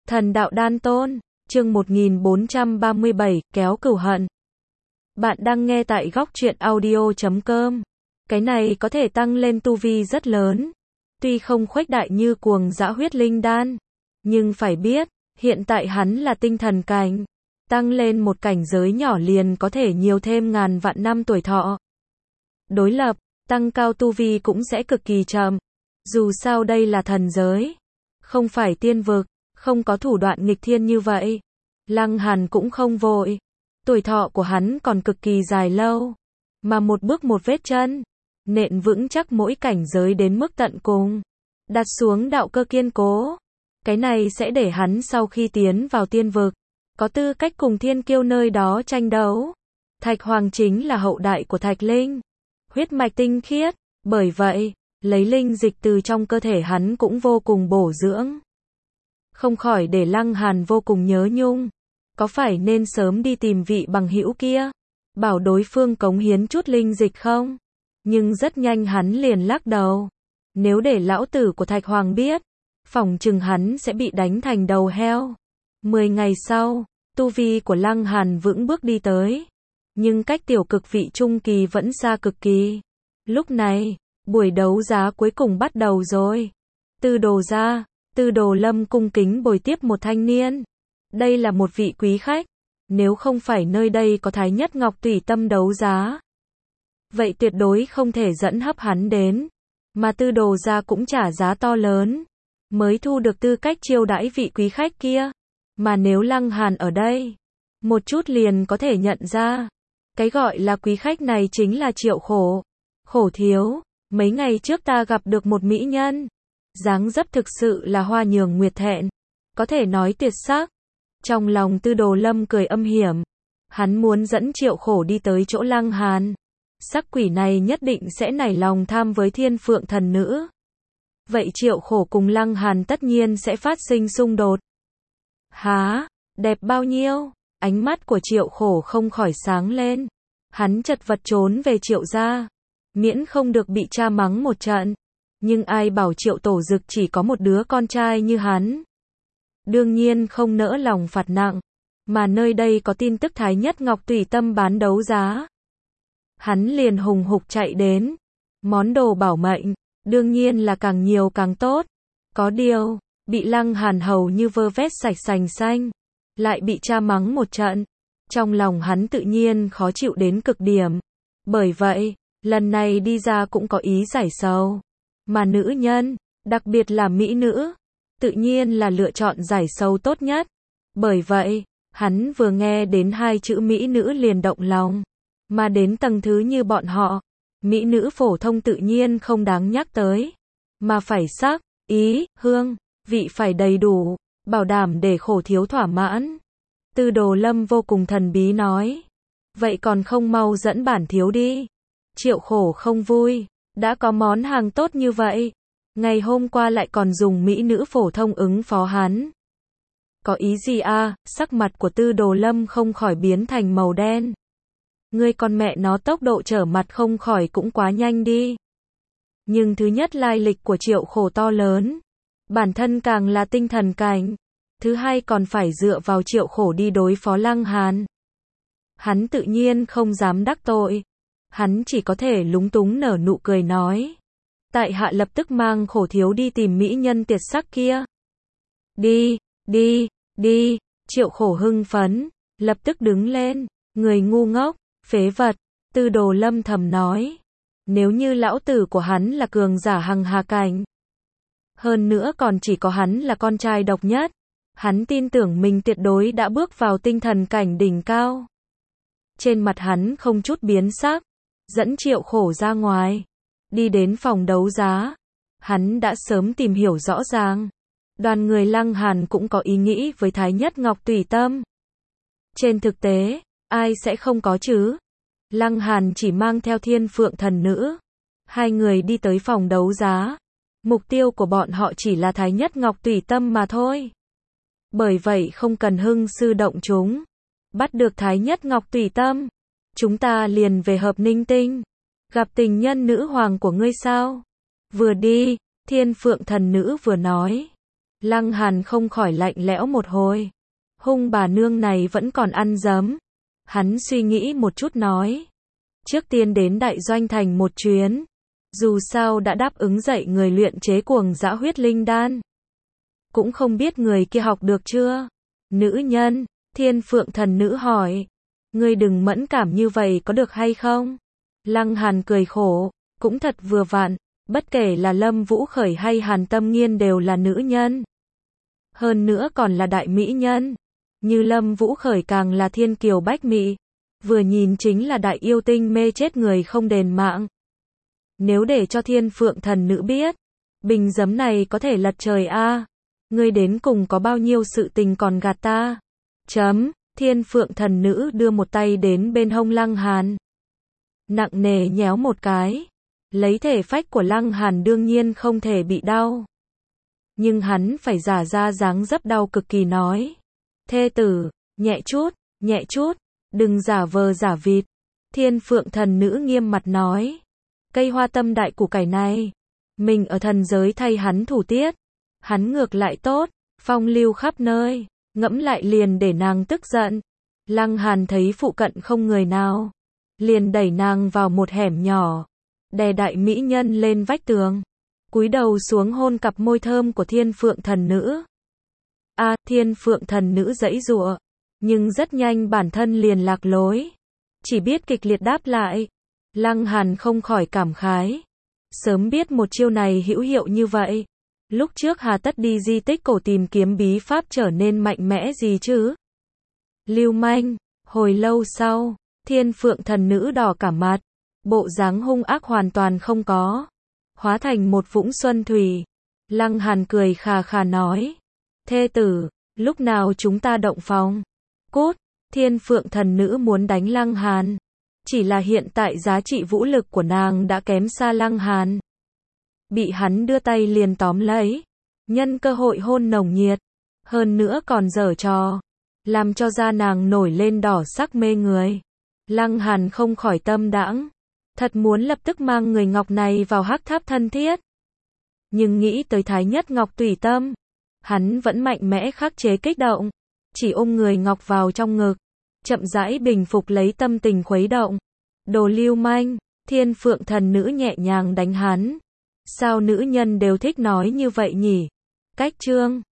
Thần đạo đan tôn, chương 1437, kéo cửu hận. Bạn đang nghe tại góc truyện audio.com. Cái này có thể tăng lên tu vi rất lớn. Tuy không khuếch đại như cuồng dã huyết linh đan, nhưng phải biết, hiện tại hắn là tinh thần cảnh. Tăng lên một cảnh giới nhỏ liền có thể nhiều thêm ngàn vạn năm tuổi thọ. Đối lập, tăng cao tu vi cũng sẽ cực kỳ chậm. Dù sao đây là thần giới, không phải tiên vực, không có thủ đoạn nghịch thiên như vậy. Lăng Hàn cũng không vội. Tuổi thọ của hắn còn cực kỳ dài lâu. Mà một bước một vết chân, nện vững chắc mỗi cảnh giới đến mức tận cùng. Đặt xuống đạo cơ kiên cố. Cái này sẽ để hắn sau khi tiến vào tiên vực, có tư cách cùng thiên kiêu nơi đó tranh đấu. Thạch Hoàng chính là hậu đại của Thạch Linh. Huyết mạch tinh khiết. Bởi vậy, lấy linh dịch từ trong cơ thể hắn cũng vô cùng bổ dưỡng. Không khỏi để Lăng Hàn vô cùng nhớ nhung. Có phải nên sớm đi tìm vị bằng hữu kia, bảo đối phương cống hiến chút linh dịch không? Nhưng rất nhanh hắn liền lắc đầu. Nếu để lão tử của Thạch Hoàng biết, phỏng chừng hắn sẽ bị đánh thành đầu heo. 10 ngày sau, tu vi của Lăng Hàn vững bước đi tới. Nhưng cách tiểu cực vị trung kỳ vẫn xa cực kỳ. Lúc này, buổi đấu giá cuối cùng bắt đầu rồi. Tư Đồ gia, Tư Đồ Lâm cung kính bồi tiếp một thanh niên. Đây là một vị quý khách. Nếu không phải nơi đây có Thái Nhất Ngọc tùy tâm đấu giá, vậy tuyệt đối không thể dẫn hấp hắn đến. Mà Tư Đồ gia cũng trả giá to lớn, mới thu được tư cách chiêu đãi vị quý khách kia. Mà nếu Lăng Hàn ở đây, một chút liền có thể nhận ra. Cái gọi là quý khách này chính là Triệu Khổ. Khổ thiếu, mấy ngày trước ta gặp được một mỹ nhân. Dáng dấp thực sự là hoa nhường nguyệt thẹn. Có thể nói tuyệt sắc. Trong lòng Tư Đồ Lâm cười âm hiểm. Hắn muốn dẫn Triệu Khổ đi tới chỗ Lăng Hàn. Sắc quỷ này nhất định sẽ nảy lòng tham với Thiên Phượng thần nữ. Vậy Triệu Khổ cùng Lăng Hàn tất nhiên sẽ phát sinh xung đột. Há, đẹp bao nhiêu? Ánh mắt của Triệu Khổ không khỏi sáng lên. Hắn chật vật trốn về Triệu gia, miễn không được bị cha mắng một trận. Nhưng ai bảo Triệu Tổ Dực chỉ có một đứa con trai như hắn. Đương nhiên không nỡ lòng phạt nặng. Mà nơi đây có tin tức Thái Nhất Ngọc tùy tâm bán đấu giá. Hắn liền hùng hục chạy đến. Món đồ bảo mệnh, đương nhiên là càng nhiều càng tốt. Có điều, bị Lăng Hàn hầu như vơ vét sạch sành xanh. Lại bị cha mắng một trận. Trong lòng hắn tự nhiên khó chịu đến cực điểm. Bởi vậy, lần này đi ra cũng có ý giải sầu. Mà nữ nhân, đặc biệt là mỹ nữ, tự nhiên là lựa chọn giải sầu tốt nhất. Bởi vậy, hắn vừa nghe đến hai chữ mỹ nữ liền động lòng. Mà đến tầng thứ như bọn họ, mỹ nữ phổ thông tự nhiên không đáng nhắc tới. Mà phải sắc, ý, hương, vị phải đầy đủ, bảo đảm để Khổ thiếu thỏa mãn. Tư Đồ Lâm vô cùng thần bí nói. Vậy còn không mau dẫn bản thiếu đi. Triệu Khổ không vui. Đã có món hàng tốt như vậy, ngày hôm qua lại còn dùng mỹ nữ phổ thông ứng phó hắn. Có ý gì à? Sắc mặt của Tư Đồ Lâm không khỏi biến thành màu đen. Ngươi con mẹ nó, tốc độ trở mặt không khỏi cũng quá nhanh đi. Nhưng thứ nhất, lai lịch của Triệu Khổ to lớn. Bản thân càng là tinh thần cảnh. Thứ hai, còn phải dựa vào Triệu Khổ đi đối phó Lăng Hàn. Hắn tự nhiên không dám đắc tội. Hắn chỉ có thể lúng túng nở nụ cười nói. Tại hạ lập tức mang Khổ thiếu đi tìm mỹ nhân tuyệt sắc kia. Đi, đi, đi. Triệu Khổ hưng phấn, lập tức đứng lên. Người ngu ngốc, phế vật. Tư Đồ Lâm thầm nói. Nếu như lão tử của hắn là cường giả hằng hà cảnh, hơn nữa còn chỉ có hắn là con trai độc nhất, hắn tin tưởng mình tuyệt đối đã bước vào tinh thần cảnh đỉnh cao. Trên mặt hắn không chút biến sắc, dẫn Triệu Khổ ra ngoài, đi đến phòng đấu giá. Hắn đã sớm tìm hiểu rõ ràng, đoàn người Lăng Hàn cũng có ý nghĩ với Thái Nhất Ngọc tùy tâm. Trên thực tế, ai sẽ không có chứ? Lăng Hàn chỉ mang theo Thiên Phượng thần nữ. Hai người đi tới phòng đấu giá. Mục tiêu của bọn họ chỉ là Thái Nhất Ngọc tùy tâm mà thôi. Bởi vậy không cần hưng sư động chúng. Bắt được Thái Nhất Ngọc tùy tâm, chúng ta liền về Hợp Ninh Tinh. Gặp tình nhân nữ hoàng của ngươi sao? Vừa đi, Thiên Phượng thần nữ vừa nói. Lăng Hàn không khỏi lạnh lẽo một hồi. Hung bà nương này vẫn còn ăn dấm. Hắn suy nghĩ một chút nói. Trước tiên đến đại doanh thành một chuyến. Dù sao đã đáp ứng dạy người luyện chế cuồng dã huyết linh đan. Cũng không biết người kia học được chưa? Nữ nhân, Thiên Phượng thần nữ hỏi. Ngươi đừng mẫn cảm như vậy có được hay không? Lăng Hàn cười khổ. Cũng thật vừa vặn. Bất kể là Lâm Vũ Khởi hay Hàn Tâm Nghiên đều là nữ nhân. Hơn nữa còn là đại mỹ nhân. Như Lâm Vũ Khởi càng là thiên kiều bách mỹ. Vừa nhìn chính là đại yêu tinh mê chết người không đền mạng. Nếu để cho Thiên Phượng thần nữ biết, bình giấm này có thể lật trời a. Ngươi đến cùng có bao nhiêu sự tình còn gạt ta? Thiên Phượng thần nữ đưa một tay đến bên hông Lăng Hàn. Nặng nề nhéo một cái. Lấy thể phách của Lăng Hàn đương nhiên không thể bị đau. Nhưng hắn phải giả ra dáng dấp đau cực kỳ nói. Thê tử, nhẹ chút, đừng giả vờ giả vịt. Thiên Phượng thần nữ nghiêm mặt nói. Cây hoa tâm đại củ cải này, mình ở thần giới thay hắn thủ tiết. Hắn ngược lại tốt, phong lưu khắp nơi, ngẫm lại liền để nàng tức giận. Lăng Hàn thấy phụ cận không người nào, liền đẩy nàng vào một hẻm nhỏ, đè đại mỹ nhân lên vách tường, cúi đầu xuống hôn cặp môi thơm của Thiên Phượng thần nữ. Thiên Phượng thần nữ giãy giụa, nhưng rất nhanh bản thân liền lạc lối, chỉ biết kịch liệt đáp lại. Lăng Hàn không khỏi cảm khái, sớm biết một chiêu này hữu hiệu như vậy, lúc trước hà tất đi di tích cổ tìm kiếm bí pháp trở nên mạnh mẽ gì chứ? Lưu manh. Hồi lâu sau, Thiên Phượng thần nữ đỏ cả mặt, bộ dáng hung ác hoàn toàn không có, hóa thành một vũng xuân thủy. Lăng Hàn cười khà khà nói, thê tử, lúc nào chúng ta động phòng? Cút. Thiên Phượng thần nữ muốn đánh Lăng Hàn, chỉ là hiện tại giá trị vũ lực của nàng đã kém xa Lăng Hàn. Bị hắn đưa tay liền tóm lấy, nhân cơ hội hôn nồng nhiệt, hơn nữa còn giở trò, làm cho da nàng nổi lên đỏ sắc mê người. Lăng Hàn không khỏi tâm đãng, thật muốn lập tức mang người ngọc này vào hắc tháp thân thiết. Nhưng nghĩ tới Thái Nhất Ngọc tùy tâm, hắn vẫn mạnh mẽ khắc chế kích động, chỉ ôm người ngọc vào trong ngực, chậm rãi bình phục lấy tâm tình khuấy động. Đồ lưu manh. Thiên Phượng thần nữ nhẹ nhàng đánh hắn. Sao nữ nhân đều thích nói như vậy nhỉ? Cách chương